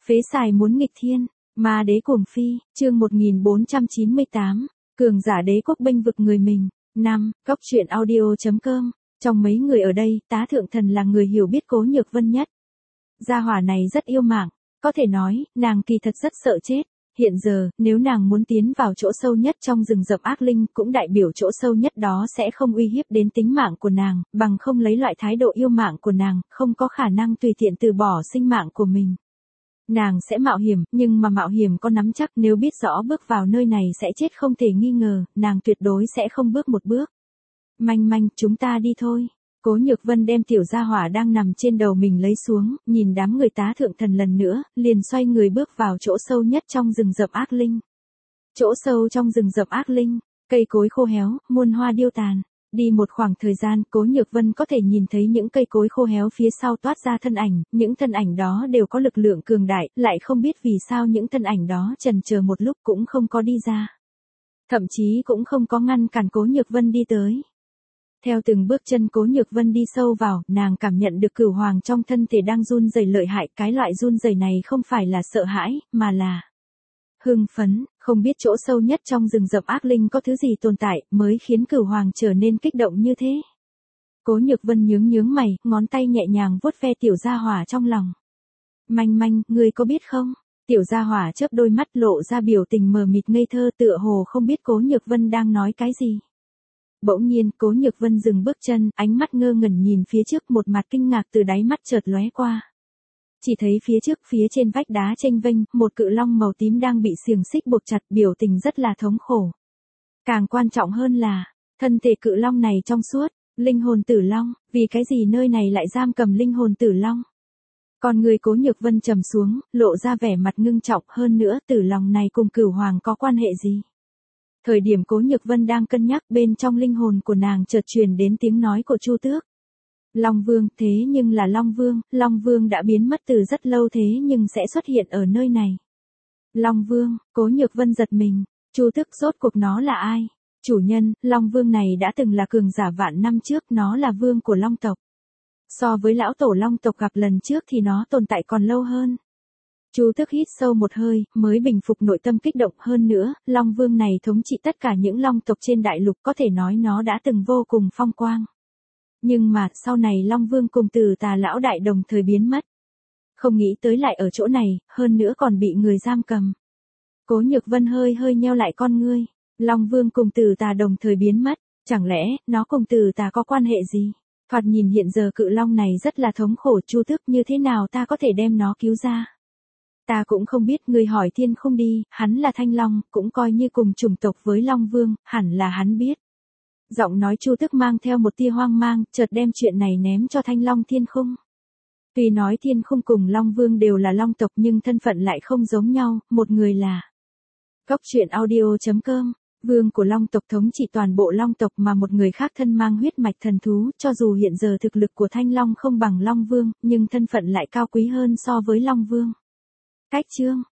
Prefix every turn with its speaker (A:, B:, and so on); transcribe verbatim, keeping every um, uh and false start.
A: Phế xài muốn nghịch thiên, ma đế cuồng phi, chương một nghìn bốn trăm chín mươi tám, cường giả đế quốc bênh vực người mình. năm. Góc truyện audio chấm com. Trong mấy người ở đây, tá thượng thần là người hiểu biết Cố Nhược Vân nhất. Gia hỏa này rất yêu mạng, có thể nói, nàng kỳ thật rất sợ chết. Hiện giờ, nếu nàng muốn tiến vào chỗ sâu nhất trong rừng rậm ác linh, cũng đại biểu chỗ sâu nhất đó sẽ không uy hiếp đến tính mạng của nàng, bằng không lấy loại thái độ yêu mạng của nàng, không có khả năng tùy tiện từ bỏ sinh mạng của mình. Nàng sẽ mạo hiểm, nhưng mà mạo hiểm có nắm chắc, nếu biết rõ bước vào nơi này sẽ chết không thể nghi ngờ, nàng tuyệt đối sẽ không bước một bước. Manh manh, chúng ta đi thôi. Cố Nhược Vân đem tiểu gia hỏa đang nằm trên đầu mình lấy xuống, nhìn đám người tá thượng thần lần nữa, liền xoay người bước vào chỗ sâu nhất trong rừng rậm ác linh. Chỗ sâu trong rừng rậm ác linh, cây cối khô héo, muôn hoa điêu tàn. Đi một khoảng thời gian, Cố Nhược Vân có thể nhìn thấy những cây cối khô héo phía sau toát ra thân ảnh, những thân ảnh đó đều có lực lượng cường đại, lại không biết vì sao những thân ảnh đó chần chờ một lúc cũng không có đi ra. Thậm chí cũng không có ngăn cản Cố Nhược Vân đi tới. Theo từng bước chân Cố Nhược Vân đi sâu vào, nàng cảm nhận được cửu hoàng trong thân thể đang run rẩy lợi hại, cái loại run rẩy này không phải là sợ hãi, mà là hưng phấn, không biết chỗ sâu nhất trong rừng rậm ác linh có thứ gì tồn tại, mới khiến cửu hoàng trở nên kích động như thế. Cố Nhược Vân nhướng nhướng mày, ngón tay nhẹ nhàng vuốt ve tiểu gia hỏa trong lòng. Manh manh, ngươi có biết không? Tiểu gia hỏa chớp đôi mắt lộ ra biểu tình mờ mịt ngây thơ, tựa hồ không biết Cố Nhược Vân đang nói cái gì. Bỗng nhiên, Cố Nhược Vân dừng bước chân, ánh mắt ngơ ngẩn nhìn phía trước, một mặt kinh ngạc từ đáy mắt chợt lóe qua. Chỉ thấy phía trước, phía trên vách đá chênh vênh, một cự long màu tím đang bị xiềng xích buộc chặt, biểu tình rất là thống khổ. Càng quan trọng hơn là, thân thể cự long này trong suốt, linh hồn tử long, vì cái gì nơi này lại giam cầm linh hồn tử long? Còn người Cố Nhược Vân trầm xuống, lộ ra vẻ mặt ngưng trọng, hơn nữa tử long này cùng cửu hoàng có quan hệ gì? Thời điểm Cố Nhược Vân đang cân nhắc, bên trong linh hồn của nàng chợt truyền đến tiếng nói của Chu Tước. Long Vương, thế nhưng là Long Vương, Long Vương đã biến mất từ rất lâu thế nhưng sẽ xuất hiện ở nơi này. Long Vương, Cố Nhược Vân giật mình, Chu Tước rốt cuộc nó là ai? Chủ nhân, Long Vương này đã từng là cường giả vạn năm trước, nó là vương của Long tộc. So với lão tổ Long tộc gặp lần trước thì nó tồn tại còn lâu hơn. Chu Tước hít sâu một hơi, mới bình phục nội tâm kích động, hơn nữa, Long Vương này thống trị tất cả những Long tộc trên đại lục, có thể nói nó đã từng vô cùng phong quang. Nhưng mà, sau này Long Vương cùng Tử Tà lão đại đồng thời biến mất. Không nghĩ tới lại ở chỗ này, hơn nữa còn bị người giam cầm. Cố Nhược Vân hơi hơi nheo lại con ngươi, Long Vương cùng Tử Tà đồng thời biến mất, chẳng lẽ, nó cùng Tử Tà có quan hệ gì? Thoạt nhìn hiện giờ cự long này rất là thống khổ, Chu Tước, như thế nào ta có thể đem nó cứu ra? Ta cũng không biết, người hỏi Thiên Khung đi, hắn là Thanh Long, cũng coi như cùng chủng tộc với Long Vương, hẳn là hắn biết. Giọng nói Chu Tước mang theo một tia hoang mang, chợt đem chuyện này ném cho Thanh Long Thiên Khung. Tuy nói Thiên Khung cùng Long Vương đều là Long tộc nhưng thân phận lại không giống nhau, một người là Góc truyện audio chấm com, vương của Long tộc thống trị toàn bộ Long tộc, mà một người khác thân mang huyết mạch thần thú, cho dù hiện giờ thực lực của Thanh Long không bằng Long Vương, nhưng thân phận lại cao quý hơn so với Long Vương. Cách chương